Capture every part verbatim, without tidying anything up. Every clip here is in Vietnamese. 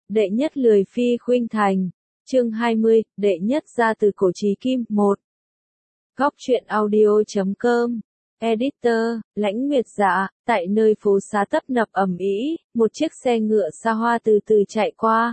Đệ nhất lười phi khuynh thành. Chương hai mươi, đệ nhất ra từ cổ chí kim. một. Góc truyện audio chấm com. Editor, Lãnh Nguyệt Dạ, tại nơi phố xá tấp nập ầm ĩ, một chiếc xe ngựa xa hoa từ từ chạy qua.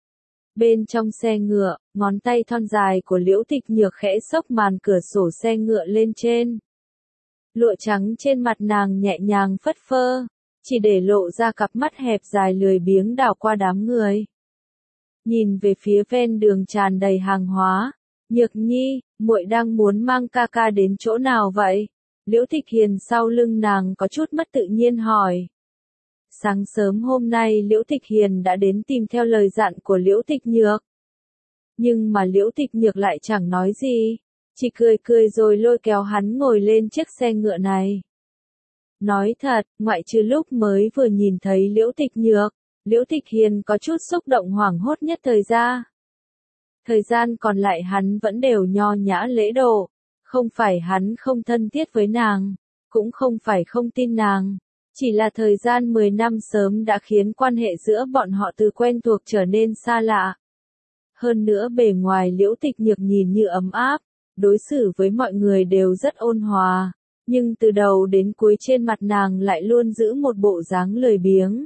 Bên trong xe ngựa, ngón tay thon dài của Liễu Tịch Nhược khẽ xốc màn cửa sổ xe ngựa lên trên. Lụa trắng trên mặt nàng nhẹ nhàng phất phơ, chỉ để lộ ra cặp mắt hẹp dài lười biếng đảo qua đám người. Nhìn về phía ven đường tràn đầy hàng hóa, Nhược Nhi, muội đang muốn mang ca ca đến chỗ nào vậy? Liễu Tịch Hiền sau lưng nàng có chút mất tự nhiên hỏi. Sáng sớm hôm nay Liễu Tịch Hiền đã đến tìm theo lời dặn của Liễu Tịch Nhược. Nhưng mà Liễu Tịch Nhược lại chẳng nói gì, chỉ cười cười rồi lôi kéo hắn ngồi lên chiếc xe ngựa này. Nói thật, ngoại trừ lúc mới vừa nhìn thấy Liễu Tịch Nhược, Liễu Tịch Hiền có chút xúc động hoảng hốt nhất thời ra. Thời gian còn lại hắn vẫn đều nho nhã lễ độ, không phải hắn không thân thiết với nàng, cũng không phải không tin nàng, chỉ là thời gian mười năm sớm đã khiến quan hệ giữa bọn họ từ quen thuộc trở nên xa lạ. Hơn nữa bề ngoài Liễu Tịch Nhược nhìn như ấm áp, đối xử với mọi người đều rất ôn hòa, nhưng từ đầu đến cuối trên mặt nàng lại luôn giữ một bộ dáng lười biếng.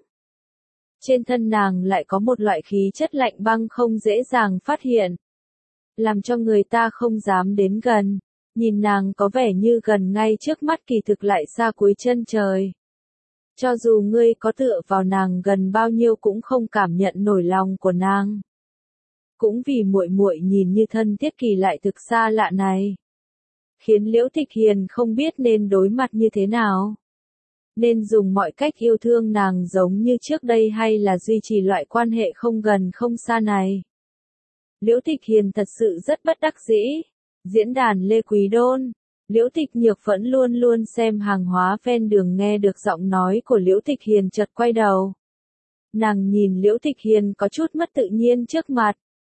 Trên thân nàng lại có một loại khí chất lạnh băng không dễ dàng phát hiện, làm cho người ta không dám đến gần. Nhìn nàng có vẻ như gần ngay trước mắt kỳ thực lại xa cuối chân trời. Cho dù ngươi có tựa vào nàng gần bao nhiêu cũng không cảm nhận nổi lòng của nàng. Cũng vì muội muội nhìn như thân thiết kỳ lại thực xa lạ này, khiến Liễu Tịch Hiền không biết nên đối mặt như thế nào. Nên dùng mọi cách yêu thương nàng giống như trước đây hay là duy trì loại quan hệ không gần không xa này. Liễu Tịch Hiền thật sự rất bất đắc dĩ. Diễn đàn Lê Quý Đôn, Liễu Tịch Nhược vẫn luôn luôn xem hàng hóa ven đường, nghe được giọng nói của Liễu Tịch Hiền chợt quay đầu. Nàng nhìn Liễu Tịch Hiền có chút mất tự nhiên trước mặt.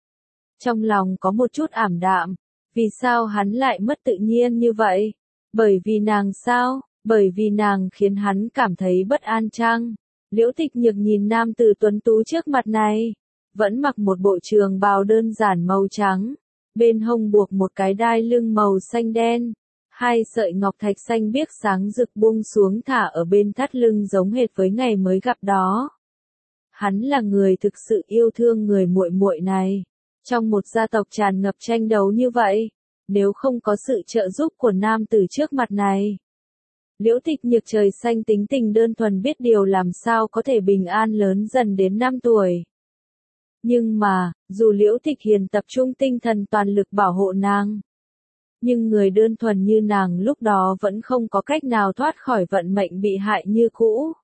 Trong lòng có một chút ảm đạm, vì sao hắn lại mất tự nhiên như vậy? Bởi vì nàng sao? Bởi vì nàng khiến hắn cảm thấy bất an chăng? Liễu Tịch Nhược nhìn nam tử tuấn tú trước mặt này, vẫn mặc một bộ trường bào đơn giản màu trắng. Bên hông buộc một cái đai lưng màu xanh đen, hai sợi ngọc thạch xanh biếc sáng rực buông xuống thả ở bên thắt lưng giống hệt với ngày mới gặp đó. Hắn là người thực sự yêu thương người muội muội này. Trong một gia tộc tràn ngập tranh đấu như vậy, nếu không có sự trợ giúp của nam tử trước mặt này, Liễu Tịch Nhược trời xanh tính tình đơn thuần biết điều làm sao có thể bình an lớn dần đến năm tuổi. Nhưng mà, dù Liễu Tịch Hiền tập trung tinh thần toàn lực bảo hộ nàng, nhưng người đơn thuần như nàng lúc đó vẫn không có cách nào thoát khỏi vận mệnh bị hại như cũ.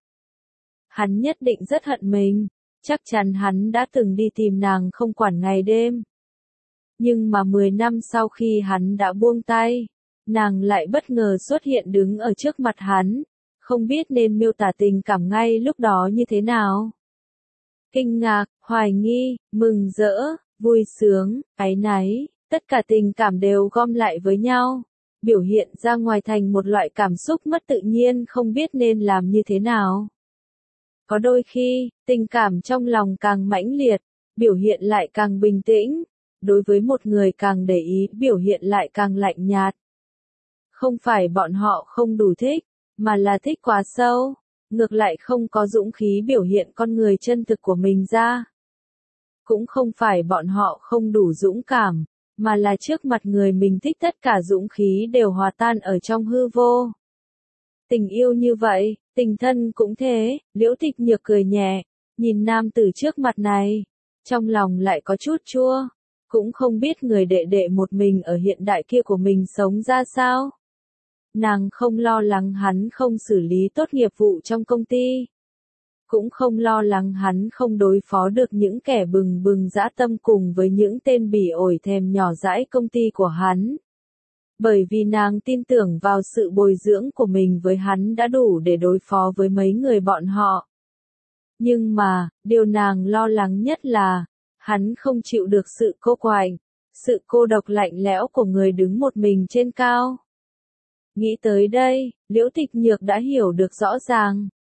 Hắn nhất định rất hận mình, chắc chắn hắn đã từng đi tìm nàng không quản ngày đêm. Nhưng mà mười năm sau khi hắn đã buông tay, nàng lại bất ngờ xuất hiện đứng ở trước mặt hắn, không biết nên miêu tả tình cảm ngay lúc đó như thế nào. Kinh ngạc, hoài nghi, mừng rỡ, vui sướng, áy náy, tất cả tình cảm đều gom lại với nhau, biểu hiện ra ngoài thành một loại cảm xúc mất tự nhiên không biết nên làm như thế nào. Có đôi khi, tình cảm trong lòng càng mãnh liệt, biểu hiện lại càng bình tĩnh, đối với một người càng để ý, biểu hiện lại càng lạnh nhạt. Không phải bọn họ không đủ thích, mà là thích quá sâu. Ngược lại không có dũng khí biểu hiện con người chân thực của mình ra. Cũng không phải bọn họ không đủ dũng cảm, mà là trước mặt người mình thích tất cả dũng khí đều hòa tan ở trong hư vô. Tình yêu như vậy, tình thân cũng thế. Liễu Tịch Nhược cười nhẹ, nhìn nam tử trước mặt này, trong lòng lại có chút chua, cũng không biết người đệ đệ một mình ở hiện đại kia của mình sống ra sao. Nàng không lo lắng hắn không xử lý tốt nghiệp vụ trong công ty. Cũng không lo lắng hắn không đối phó được những kẻ bừng bừng dã tâm cùng với những tên bỉ ổi thèm nhỏ dãi công ty của hắn. Bởi vì nàng tin tưởng vào sự bồi dưỡng của mình với hắn đã đủ để đối phó với mấy người bọn họ. Nhưng mà, điều nàng lo lắng nhất là, hắn không chịu được sự cô quạnh, sự cô độc lạnh lẽo của người đứng một mình trên cao. Nghĩ tới đây, Liễu Tịch Nhược đã hiểu được rõ ràng.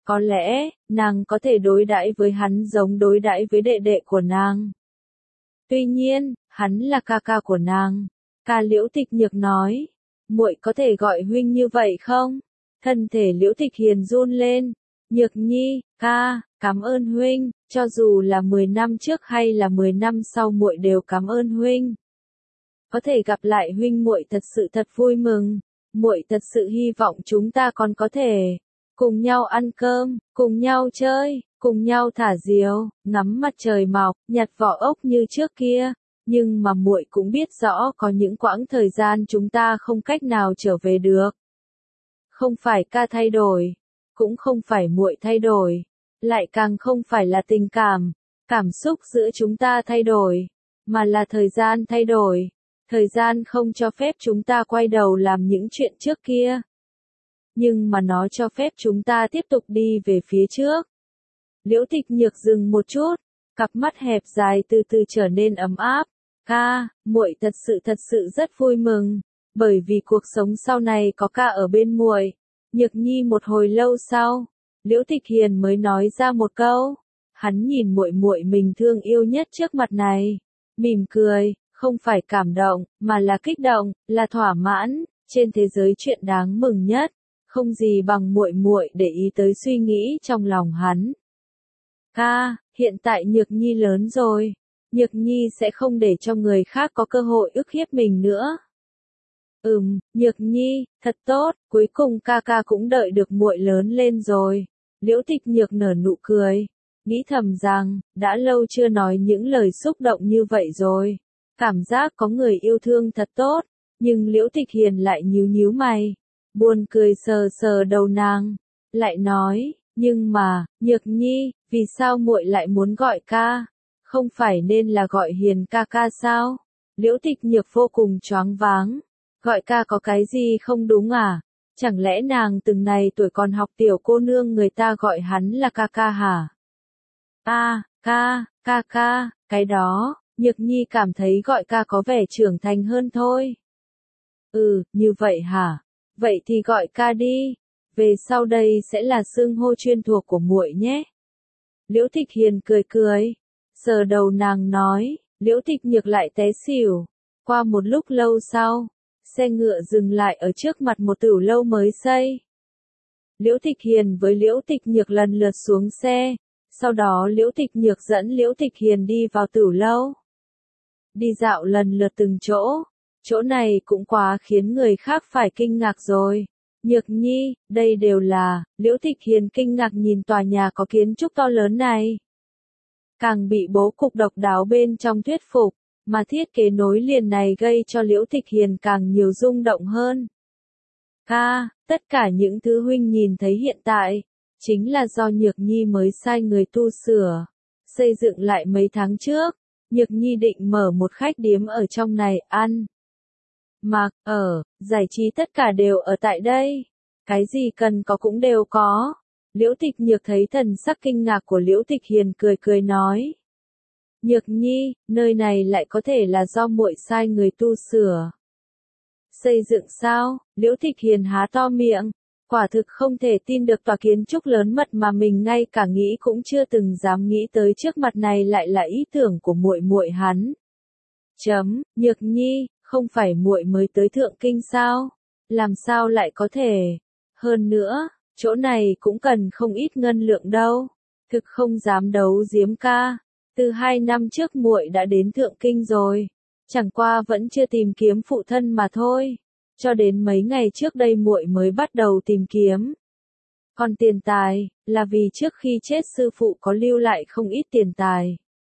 Có lẽ, nàng có thể đối đãi với hắn giống đối đãi với đệ đệ của nàng. Tuy nhiên, hắn là ca ca của nàng. Ca Liễu Tịch Nhược nói, muội có thể gọi huynh như vậy không? Thân thể Liễu Tịch Hiền run lên. Nhược Nhi, ca, cảm ơn huynh, cho dù là mười năm trước hay là mười năm sau muội đều cảm ơn huynh. Có thể gặp lại huynh muội thật sự thật vui mừng, muội thật sự hy vọng chúng ta còn có thể cùng nhau ăn cơm, cùng nhau chơi, cùng nhau thả diều, ngắm mặt trời mọc, nhặt vỏ ốc như trước kia. Nhưng mà muội cũng biết rõ có những quãng thời gian chúng ta không cách nào trở về được. Không phải ca thay đổi, cũng không phải muội thay đổi, lại càng không phải là tình cảm, cảm xúc giữa chúng ta thay đổi, mà là thời gian thay đổi. Thời gian không cho phép chúng ta quay đầu làm những chuyện trước kia. Nhưng mà nó cho phép chúng ta tiếp tục đi về phía trước. Liễu Tịch Nhược dừng một chút, cặp mắt hẹp dài từ từ trở nên ấm áp. Ca, muội thật sự thật sự rất vui mừng, bởi vì cuộc sống sau này có ca ở bên muội. Nhược Nhi một hồi lâu sau, Liễu Tịch Hiền mới nói ra một câu. Hắn nhìn muội muội mình thương yêu nhất trước mặt này, mỉm cười, không phải cảm động, mà là kích động, là thỏa mãn. Trên thế giới chuyện đáng mừng nhất, không gì bằng muội muội để ý tới suy nghĩ trong lòng hắn. Ca, hiện tại Nhược Nhi lớn rồi, Nhược Nhi sẽ không để cho người khác có cơ hội ức hiếp mình nữa. Ừm, Nhược Nhi, thật tốt, cuối cùng ca ca cũng đợi được muội lớn lên rồi. Liễu Tịch Nhược nở nụ cười, nghĩ thầm rằng, đã lâu chưa nói những lời xúc động như vậy rồi. Cảm giác có người yêu thương thật tốt, nhưng Liễu Tịch Hiền lại nhíu nhíu mày, buồn cười sờ sờ đầu nàng, lại nói, nhưng mà, Nhược Nhi, vì sao muội lại muốn gọi ca? Không phải nên là gọi Hiền ca ca sao? Liễu Tịch Nhược vô cùng choáng váng, gọi ca có cái gì không đúng à? Chẳng lẽ nàng từng này tuổi còn học tiểu cô nương người ta gọi hắn là ca ca hả? A, ca, ca ca, cái đó, Nhược Nhi cảm thấy gọi ca có vẻ trưởng thành hơn thôi. Ừ, như vậy hả? Vậy thì gọi ca đi. Về sau đây sẽ là xưng hô chuyên thuộc của muội nhé. Liễu Tịch Hiền cười cười, sờ đầu nàng nói. Liễu Tịch Nhược lại té xỉu. Qua một lúc lâu sau, xe ngựa dừng lại ở trước mặt một tửu lâu mới xây. Liễu Tịch Hiền với Liễu Tịch Nhược lần lượt xuống xe, sau đó Liễu Tịch Nhược dẫn Liễu Tịch Hiền đi vào tửu lâu. Đi dạo lần lượt từng chỗ, chỗ này cũng quá khiến người khác phải kinh ngạc rồi. Nhược Nhi, đây đều là, Liễu Tịch Hiền kinh ngạc nhìn tòa nhà có kiến trúc to lớn này. Càng bị bố cục độc đáo bên trong thuyết phục, mà thiết kế nối liền này gây cho Liễu Tịch Hiền càng nhiều rung động hơn. Ca, tất cả những thứ huynh nhìn thấy hiện tại, chính là do Nhược Nhi mới sai người tu sửa, xây dựng lại mấy tháng trước. Nhược Nhi định mở một khách điếm ở trong này ăn, mặc, ở, giải trí tất cả đều ở tại đây. Cái gì cần có cũng đều có. Liễu Tịch Nhược thấy thần sắc kinh ngạc của Liễu Tịch Hiền cười cười nói. Nhược Nhi, nơi này lại có thể là do muội sai người tu sửa. Xây dựng sao? Liễu Tịch Hiền há to miệng. Quả thực không thể tin được tòa kiến trúc lớn mật mà mình ngay cả nghĩ cũng chưa từng dám nghĩ tới trước mặt này lại là ý tưởng của muội muội hắn. Chấm, Nhược Nhi, không phải muội mới tới Thượng Kinh sao? Làm sao lại có thể? Hơn nữa, chỗ này cũng cần không ít ngân lượng đâu. Thực không dám đấu giếm ca. Từ hai năm trước muội đã đến Thượng Kinh rồi. Chẳng qua vẫn chưa tìm kiếm phụ thân mà thôi. Cho đến mấy ngày trước đây muội mới bắt đầu tìm kiếm. Còn tiền tài, là vì trước khi chết sư phụ có lưu lại không ít tiền tài.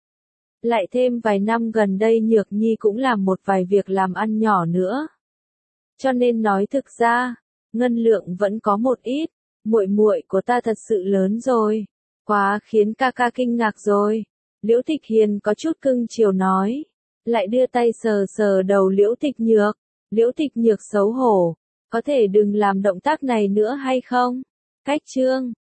Lại thêm vài năm gần đây Nhược Nhi cũng làm một vài việc làm ăn nhỏ nữa. Cho nên nói thực ra, ngân lượng vẫn có một ít, muội muội của ta thật sự lớn rồi. Quá khiến ca ca kinh ngạc rồi. Liễu Tịch Hiền có chút cưng chiều nói. Lại đưa tay sờ sờ đầu Liễu Tịch Nhược. Liễu Tịch Nhược xấu hổ, có thể đừng làm động tác này nữa hay không? Cách chương